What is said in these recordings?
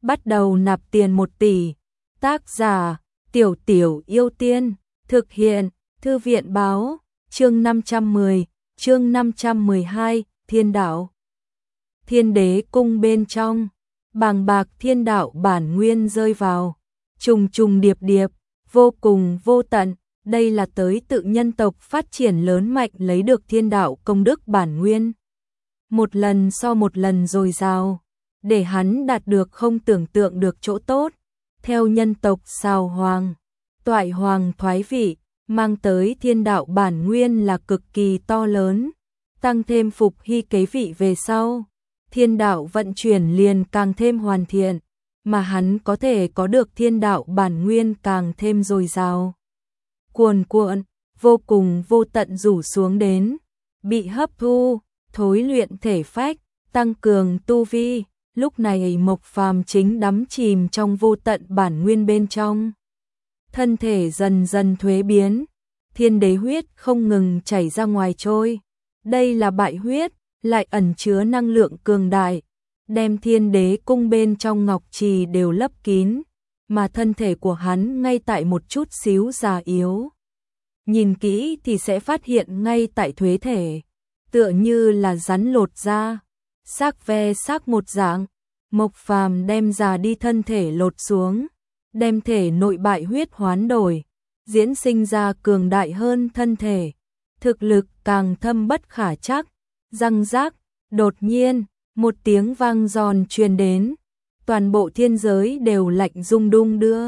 bắt đầu nạp tiền 1 tỷ. Tác giả, Tiểu Tiểu Yêu Tiên, thực hiện, Thư viện báo, chương 510, chương 512, Thiên đạo. Thiên đế cung bên trong, bàng bạc thiên đạo bản nguyên rơi vào, trùng trùng điệp điệp, vô cùng vô tận. Đây là tới tự nhân tộc phát triển lớn mạnh lấy được thiên đạo công đức bản nguyên. Một lần so một lần dồi dào, để hắn đạt được không tưởng tượng được chỗ tốt. Theo nhân tộc Sào Hoàng, Toại Hoàng thoái vị, mang tới thiên đạo bản nguyên là cực kỳ to lớn. Tăng thêm Phục Hy kế vị về sau, thiên đạo vận chuyển liền càng thêm hoàn thiện, mà hắn có thể có được thiên đạo bản nguyên càng thêm dồi dào. Cuồn cuộn, vô cùng vô tận rủ xuống đến, bị hấp thu, thối luyện thể phách, tăng cường tu vi. Lúc này Mộc Phàm chính đắm chìm trong vô tận bản nguyên bên trong. Thân thể dần dần thuế biến, thiên đế huyết không ngừng chảy ra ngoài trôi. Đây là bại huyết, lại ẩn chứa năng lượng cường đại, đem thiên đế cung bên trong ngọc trì đều lấp kín, mà thân thể của hắn ngay tại một chút xíu già yếu. Nhìn kỹ thì sẽ phát hiện ngay tại thuế thể, tựa như là rắn lột da, xác ve xác một dạng. Mộc Phàm đem già đi thân thể lột xuống, đem thể nội bại huyết hoán đổi, diễn sinh ra cường đại hơn thân thể, thực lực càng thâm bất khả trắc. Răng rác, đột nhiên, một tiếng vang giòn truyền đến, toàn bộ thiên giới đều lạnh rung đung đưa.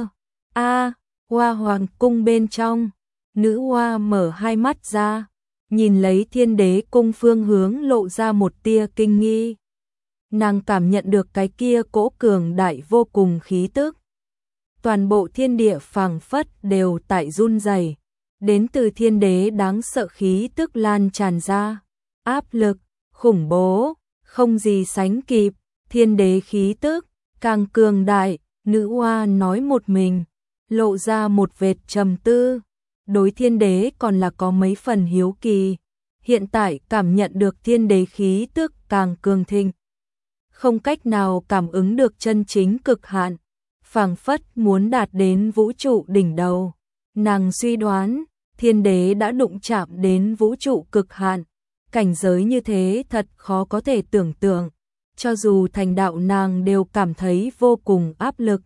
Hoa hoàng cung bên trong, nữ hoa mở hai mắt ra, nhìn lấy thiên đế cung phương hướng lộ ra một tia kinh nghi. Nàng cảm nhận được cái kia cỗ cường đại vô cùng khí tức. Toàn bộ thiên địa phảng phất đều tại run rẩy, đến từ thiên đế đáng sợ khí tức lan tràn ra, áp lực, khủng bố, không gì sánh kịp, thiên đế khí tức, càng cường đại. Nữ hoa nói một mình, lộ ra một vệt trầm tư, đối thiên đế còn là có mấy phần hiếu kỳ, hiện tại cảm nhận được thiên đế khí tức càng cường thịnh. Không cách nào cảm ứng được chân chính cực hạn, phảng phất muốn đạt đến vũ trụ đỉnh đầu. Nàng suy đoán, thiên đế đã đụng chạm đến vũ trụ cực hạn, cảnh giới như thế thật khó có thể tưởng tượng, cho dù thành đạo nàng đều cảm thấy vô cùng áp lực.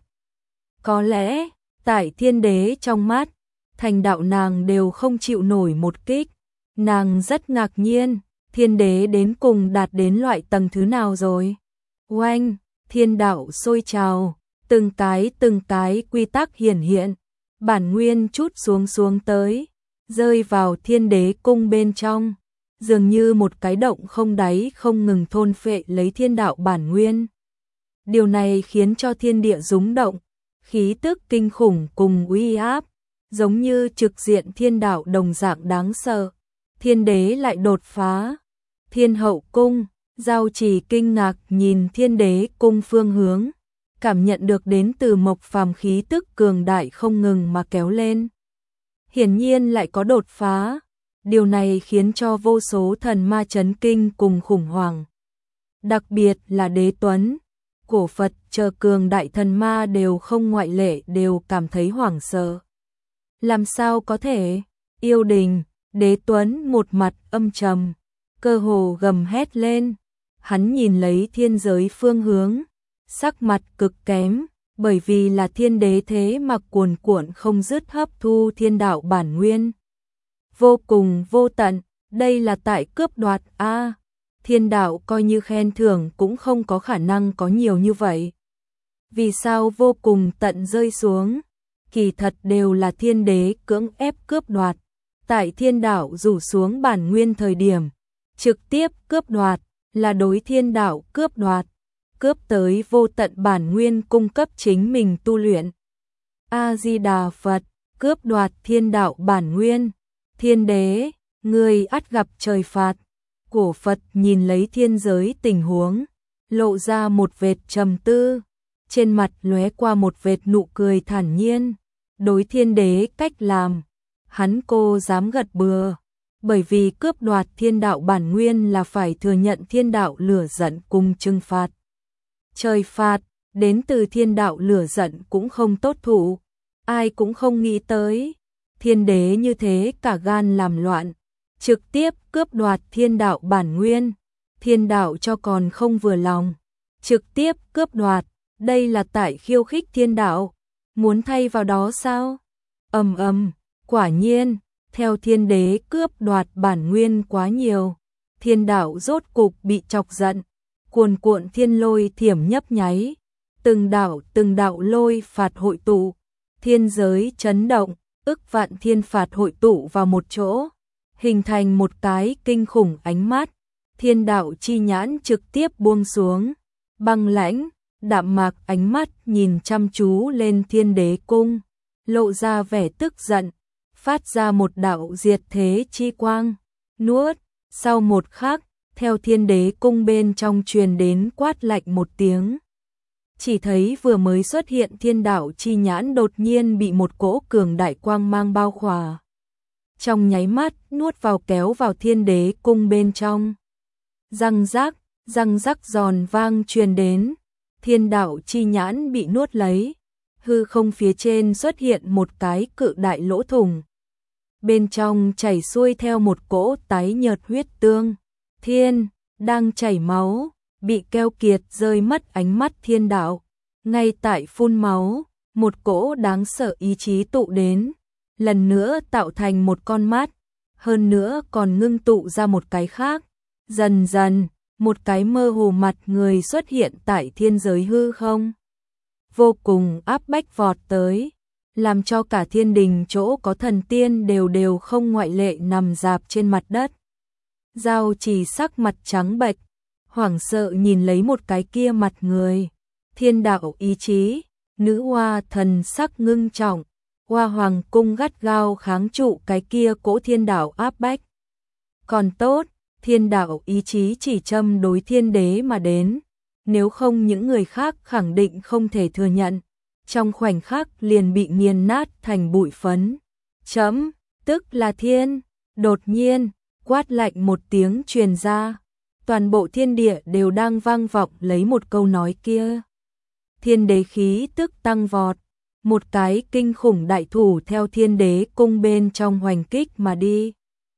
Có lẽ, tại thiên đế trong mắt, thành đạo nàng đều không chịu nổi một kích. Nàng rất ngạc nhiên, thiên đế đến cùng đạt đến loại tầng thứ nào rồi? Oanh, thiên đạo sôi trào, từng cái quy tắc hiển hiện, bản nguyên chút xuống tới, rơi vào thiên đế cung bên trong, dường như một cái động không đáy không ngừng thôn phệ lấy thiên đạo bản nguyên. Điều này khiến cho thiên địa rúng động, khí tức kinh khủng cùng uy áp, giống như trực diện thiên đạo đồng dạng đáng sợ. Thiên đế lại đột phá. Thiên hậu cung, Giao Trì kinh ngạc nhìn thiên đế cung phương hướng, cảm nhận được đến từ Mộc Phàm khí tức cường đại không ngừng mà kéo lên. Hiển nhiên lại có đột phá, điều này khiến cho vô số thần ma chấn kinh cùng khủng hoảng. Đặc biệt là Đế Tuấn, Cổ Phật chờ cường đại thần ma đều không ngoại lệ đều cảm thấy hoảng sợ. Làm sao có thể? Yêu đình, Đế Tuấn một mặt âm trầm, cơ hồ gầm hét lên. Hắn nhìn lấy thiên giới phương hướng, sắc mặt cực kém, bởi vì là thiên đế thế mà cuồn cuộn không dứt hấp thu thiên đạo bản nguyên. Vô cùng vô tận, đây là tại cướp đoạt a. Thiên đạo coi như khen thưởng cũng không có khả năng có nhiều như vậy. Vì sao vô cùng tận rơi xuống? Kỳ thật đều là thiên đế cưỡng ép cướp đoạt. Tại thiên đạo rủ xuống bản nguyên thời điểm, trực tiếp cướp đoạt, là đối thiên đạo cướp đoạt, cướp tới vô tận bản nguyên cung cấp chính mình tu luyện. A-di-đà Phật, cướp đoạt thiên đạo bản nguyên. Thiên đế, ngươi ắt gặp trời phạt. Cổ Phật nhìn lấy thiên giới tình huống, lộ ra một vệt trầm tư, trên mặt lóe qua một vệt nụ cười thản nhiên. Đối thiên đế cách làm, hắn cô dám gật bừa, bởi vì cướp đoạt thiên đạo bản nguyên là phải thừa nhận thiên đạo lửa giận cùng trừng phạt. Trời phạt, đến từ thiên đạo lửa giận cũng không tốt thủ, ai cũng không nghĩ tới. Thiên đế như thế cả gan làm loạn, trực tiếp cướp đoạt thiên đạo bản nguyên, thiên đạo cho còn không vừa lòng, trực tiếp cướp đoạt, đây là tại khiêu khích thiên đạo, muốn thay vào đó sao? Quả nhiên, theo thiên đế cướp đoạt bản nguyên quá nhiều, thiên đạo rốt cục bị chọc giận, cuồn cuộn thiên lôi thiểm nhấp nháy, từng đạo lôi phạt hội tụ, thiên giới chấn động, ức vạn thiên phạt hội tụ vào một chỗ, hình thành một cái kinh khủng ánh mắt, thiên đạo chi nhãn trực tiếp buông xuống, băng lãnh, đạm mạc ánh mắt nhìn chăm chú lên thiên đế cung, lộ ra vẻ tức giận, phát ra một đạo diệt thế chi quang, nuốt, sau một khắc, theo thiên đế cung bên trong truyền đến quát lạnh một tiếng. Chỉ thấy vừa mới xuất hiện thiên đạo chi nhãn đột nhiên bị một cỗ cường đại quang mang bao khỏa. Trong nháy mắt nuốt vào kéo vào thiên đế cung bên trong. Răng rắc giòn vang truyền đến, thiên đạo chi nhãn bị nuốt lấy, hư không phía trên xuất hiện một cái cự đại lỗ thủng. Bên trong chảy xuôi theo một cỗ tái nhợt huyết tương, thiên, đang chảy máu, bị keo kiệt rơi mất ánh mắt thiên đạo. Ngay tại phun máu, một cỗ đáng sợ ý chí tụ đến, lần nữa tạo thành một con mắt, hơn nữa còn ngưng tụ ra một cái khác. Dần dần, một cái mơ hồ mặt người xuất hiện tại thiên giới hư không. Vô cùng áp bách vọt tới, làm cho cả thiên đình chỗ có thần tiên đều không ngoại lệ nằm rạp trên mặt đất. Giao Trì sắc mặt trắng bệch, hoảng sợ nhìn lấy một cái kia mặt người. Thiên đạo ý chí, nữ hoa thần sắc ngưng trọng, Hoa Hoàng cung gắt gao kháng trụ cái kia cỗ thiên đạo áp bách. Còn tốt, thiên đạo ý chí chỉ châm đối thiên đế mà đến, nếu không những người khác khẳng định không thể thừa nhận, trong khoảnh khắc liền bị nghiền nát thành bụi phấn. Chấm, tức là thiên, đột nhiên, quát lạnh một tiếng truyền ra, toàn bộ thiên địa đều đang vang vọng lấy một câu nói kia. Thiên đế khí tức tăng vọt, một cái kinh khủng đại thủ theo thiên đế cung bên trong hoành kích mà đi.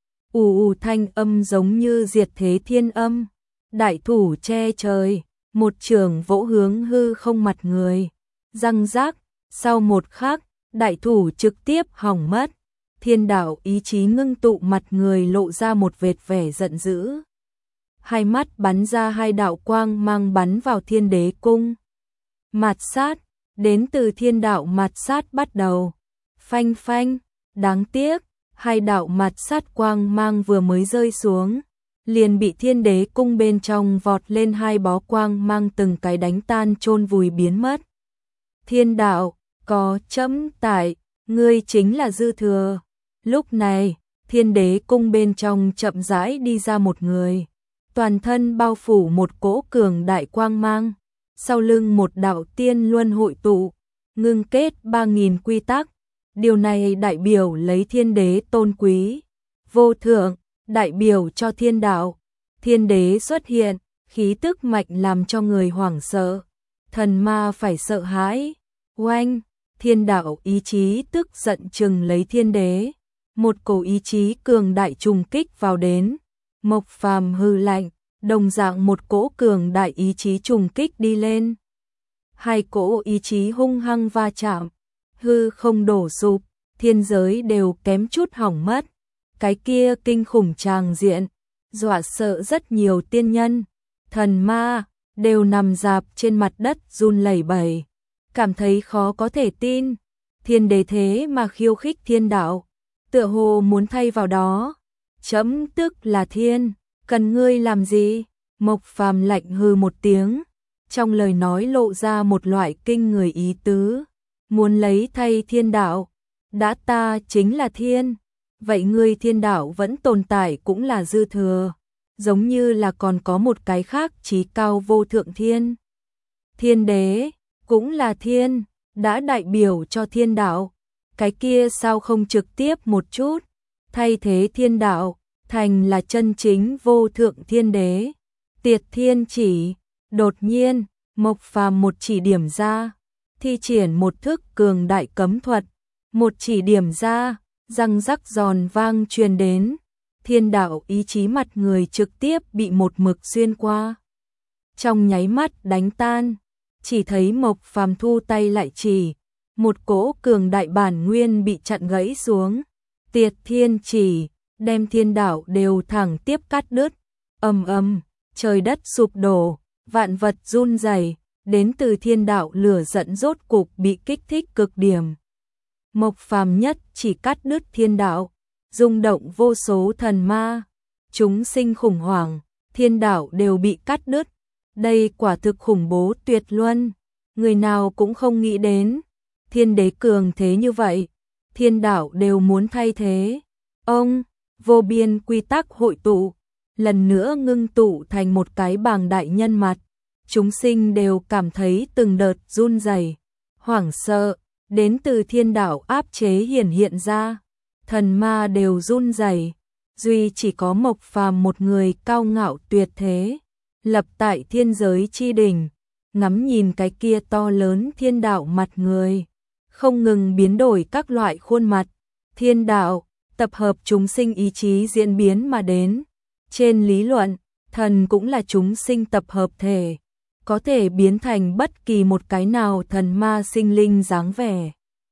Ù thanh âm giống như diệt thế thiên âm, đại thủ che trời, một trường vỗ hướng hư không mặt người. Răng rác, sau một khắc, đại thủ trực tiếp hỏng mất, thiên đạo ý chí ngưng tụ mặt người lộ ra một vệt vẻ giận dữ. Hai mắt bắn ra hai đạo quang mang bắn vào thiên đế cung. Mạt sát, đến từ thiên đạo mạt sát bắt đầu. Phanh phanh, đáng tiếc, hai đạo mạt sát quang mang vừa mới rơi xuống, liền bị thiên đế cung bên trong vọt lên hai bó quang mang từng cái đánh tan chôn vùi biến mất. Thiên đạo, có chấm tại, ngươi chính là dư thừa. Lúc này, thiên đế cung bên trong chậm rãi đi ra một người, toàn thân bao phủ một cỗ cường đại quang mang, sau lưng một đạo tiên luân hội tụ, ngưng kết 3000 quy tắc. Điều này đại biểu lấy thiên đế tôn quý, vô thượng, đại biểu cho thiên đạo. Thiên đế xuất hiện, khí tức mạnh làm cho người hoảng sợ, thần ma phải sợ hãi. Oanh, thiên đạo ý chí tức giận chừng lấy thiên đế, một cổ ý chí cường đại trùng kích vào đến. Mộc Phàm hừ lạnh, đồng dạng một cỗ cường đại ý chí trùng kích đi lên. Hai cỗ ý chí hung hăng va chạm, hư không đổ sụp, thiên giới đều kém chút hỏng mất. Cái kia kinh khủng tràng diện, dọa sợ rất nhiều tiên nhân, thần ma, đều nằm rạp trên mặt đất run lẩy bẩy, cảm thấy khó có thể tin. Thiên đế thế mà khiêu khích thiên đạo, tựa hồ muốn thay vào đó. Chấm tức là thiên, cần ngươi làm gì? Mộc Phàm lạnh hừ một tiếng, trong lời nói lộ ra một loại kinh người ý tứ. Muốn lấy thay thiên đạo, đã ta chính là thiên, vậy ngươi thiên đạo vẫn tồn tại cũng là dư thừa, giống như là còn có một cái khác chí cao vô thượng thiên. Thiên đế, cũng là thiên, đã đại biểu cho thiên đạo, cái kia sao không trực tiếp một chút, thay thế thiên đạo, thành là chân chính vô thượng thiên đế. Tiệt thiên chỉ, đột nhiên, Mộc Phàm một chỉ điểm ra, thi triển một thức cường đại cấm thuật, một chỉ điểm ra, răng rắc giòn vang truyền đến, thiên đạo ý chí mặt người trực tiếp bị một mực xuyên qua. Trong nháy mắt đánh tan, chỉ thấy Mộc Phàm thu tay lại chỉ, một cỗ cường đại bản nguyên bị chặn gãy xuống, Tiệt Thiên chỉ, đem thiên đạo đều thẳng tiếp cắt đứt, ầm ầm, trời đất sụp đổ, vạn vật run rẩy, đến từ thiên đạo lửa giận rốt cục bị kích thích cực điểm. Mộc Phàm nhất chỉ cắt đứt thiên đạo, rung động vô số thần ma, chúng sinh khủng hoảng, thiên đạo đều bị cắt đứt. Đây quả thực khủng bố tuyệt luân, người nào cũng không nghĩ đến, thiên đế cường thế như vậy, thiên đạo đều muốn thay thế. Ông, vô biên quy tắc hội tụ, lần nữa ngưng tụ thành một cái bàng đại nhân mặt, chúng sinh đều cảm thấy từng đợt run rẩy, hoảng sợ, đến từ thiên đạo áp chế hiển hiện ra, thần ma đều run rẩy, duy chỉ có Mộc Phàm một người cao ngạo tuyệt thế, lập tại thiên giới chi đỉnh, ngắm nhìn cái kia to lớn thiên đạo mặt người, không ngừng biến đổi các loại khuôn mặt, thiên đạo, tập hợp chúng sinh ý chí diễn biến mà đến. Trên lý luận, thần cũng là chúng sinh tập hợp thể, có thể biến thành bất kỳ một cái nào thần ma sinh linh dáng vẻ.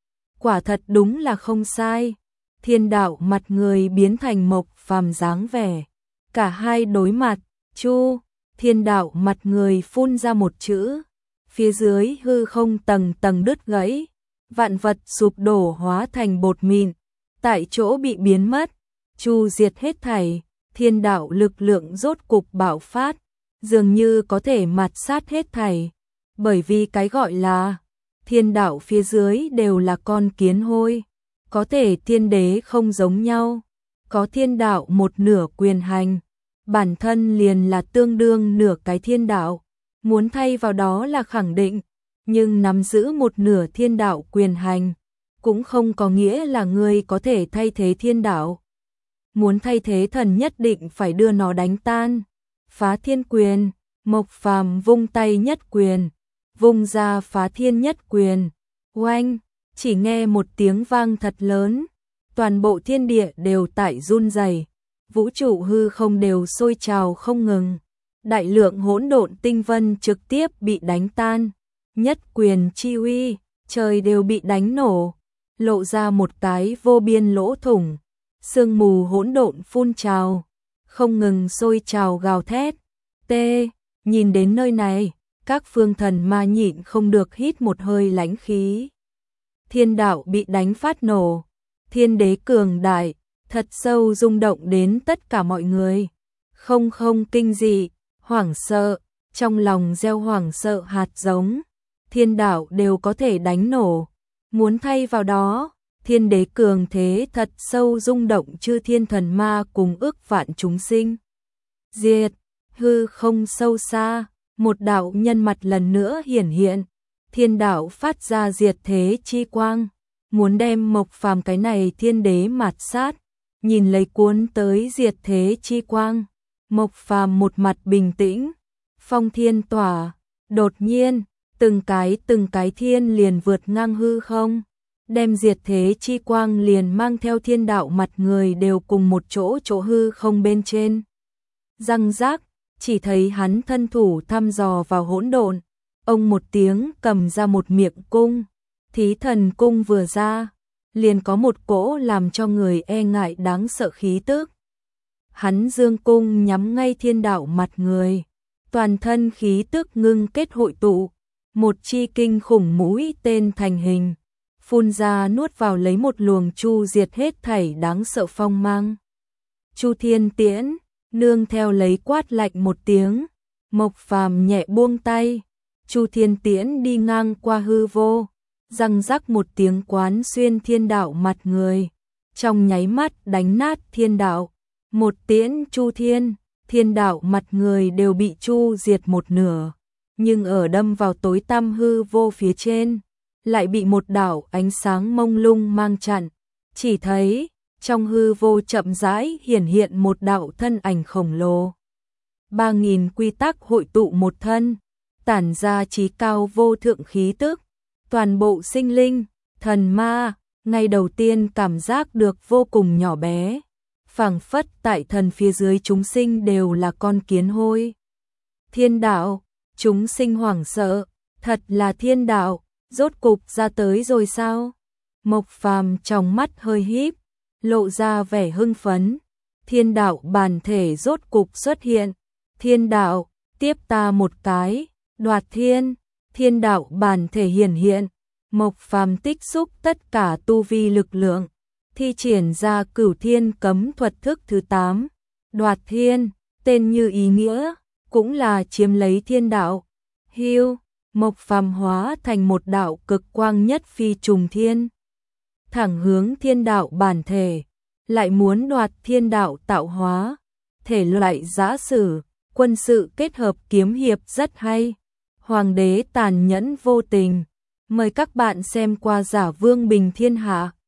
Quả thật đúng là không sai, thiên đạo mặt người biến thành Mộc Phàm dáng vẻ. Cả hai đối mặt, chu, thiên đạo mặt người phun ra một chữ, phía dưới hư không tầng tầng đứt gãy, vạn vật sụp đổ hóa thành bột mịn, tại chỗ bị biến mất, chu diệt hết thảy, thiên đạo lực lượng rốt cục bạo phát, dường như có thể mạt sát hết thảy, bởi vì cái gọi là thiên đạo phía dưới đều là con kiến hôi, có thể thiên đế không giống nhau, có thiên đạo một nửa quyền hành, bản thân liền là tương đương nửa cái thiên đạo, muốn thay vào đó là khẳng định, nhưng nắm giữ một nửa thiên đạo quyền hành, cũng không có nghĩa là người có thể thay thế thiên đạo. Muốn thay thế thần nhất định phải đưa nó đánh tan. Phá thiên quyền, Mộc Phàm vung tay nhất quyền, vung ra phá thiên nhất quyền. Oanh, chỉ nghe một tiếng vang thật lớn, toàn bộ thiên địa đều tại run rẩy, vũ trụ hư không đều sôi trào không ngừng. Đại lượng hỗn độn tinh vân trực tiếp bị đánh tan, nhất quyền chi uy, trời đều bị đánh nổ, lộ ra một cái vô biên lỗ thủng. Sương mù hỗn độn phun trào, không ngừng sôi trào gào thét. Nhìn đến nơi này, các phương thần ma nhịn không được hít một hơi lãnh khí. Thiên đạo bị đánh phát nổ, thiên đế cường đại, thật sâu rung động đến tất cả mọi người. Không kinh dị, hoảng sợ, trong lòng gieo hoảng sợ hạt giống, thiên đạo đều có thể đánh nổ. Muốn thay vào đó, thiên đế cường thế thật sâu rung động chư thiên thần ma cùng ước vạn chúng sinh. Diệt, hư không sâu xa, một đạo nhân mặt lần nữa hiển hiện, thiên đạo phát ra diệt thế chi quang, muốn đem Mộc Phàm cái này thiên đế mạt sát, nhìn lấy cuốn tới diệt thế chi quang, Mộc Phàm một mặt bình tĩnh, phong thiên tỏa, đột nhiên, từng cái thiên liền vượt ngang hư không. Đem diệt thế chi quang liền mang theo thiên đạo mặt người đều cùng một chỗ hư không bên trên. Răng rác, chỉ thấy hắn thân thủ thăm dò vào hỗn độn, ông một tiếng cầm ra một miệng cung, thí thần cung vừa ra, liền có một cỗ làm cho người e ngại đáng sợ khí tức. Hắn dương cung nhắm ngay thiên đạo mặt người, toàn thân khí tức ngưng kết hội tụ, một chi kinh khủng mũi tên thành hình. Phun ra nuốt vào lấy một luồng chu diệt hết thảy đáng sợ phong mang. Chu Thiên Tiễn, nương theo lấy quát lạnh một tiếng, Mộc Phàm nhẹ buông tay, Chu Thiên Tiễn đi ngang qua hư vô, răng rắc một tiếng quán xuyên thiên đạo mặt người, trong nháy mắt đánh nát thiên đạo, một tiễn Chu Thiên, thiên đạo mặt người đều bị chu diệt một nửa, nhưng ở đâm vào tối tăm hư vô phía trên, lại bị một đạo ánh sáng mông lung mang chặn, chỉ thấy trong hư vô chậm rãi hiển hiện một đạo thân ảnh khổng lồ. 3000 quy tắc hội tụ một thân, tản ra chí cao vô thượng khí tức, toàn bộ sinh linh, thần ma, ngày đầu tiên cảm giác được vô cùng nhỏ bé, phảng phất tại thần phía dưới chúng sinh đều là con kiến hôi. Thiên đạo, chúng sinh hoảng sợ, thật là thiên đạo, rốt cục ra tới rồi sao? Mộc Phàm trong mắt hơi híp, lộ ra vẻ hưng phấn. Thiên đạo bản thể rốt cục xuất hiện. Thiên đạo, tiếp ta một cái, đoạt thiên. Thiên đạo bản thể hiển hiện. Mộc Phàm tích xúc tất cả tu vi lực lượng, thi triển ra Cửu Thiên cấm thuật thức thứ 8. Đoạt thiên, tên như ý nghĩa, cũng là chiếm lấy thiên đạo. Hưu, Mộc Phàm hóa thành một đạo cực quang nhất phi trùng thiên, thẳng hướng thiên đạo bản thể, lại muốn đoạt thiên đạo tạo hóa. Thể loại giã sử, quân sự kết hợp kiếm hiệp rất hay. Hoàng đế tàn nhẫn vô tình. Mời các bạn xem qua Giả Vương Bình Thiên Hạ.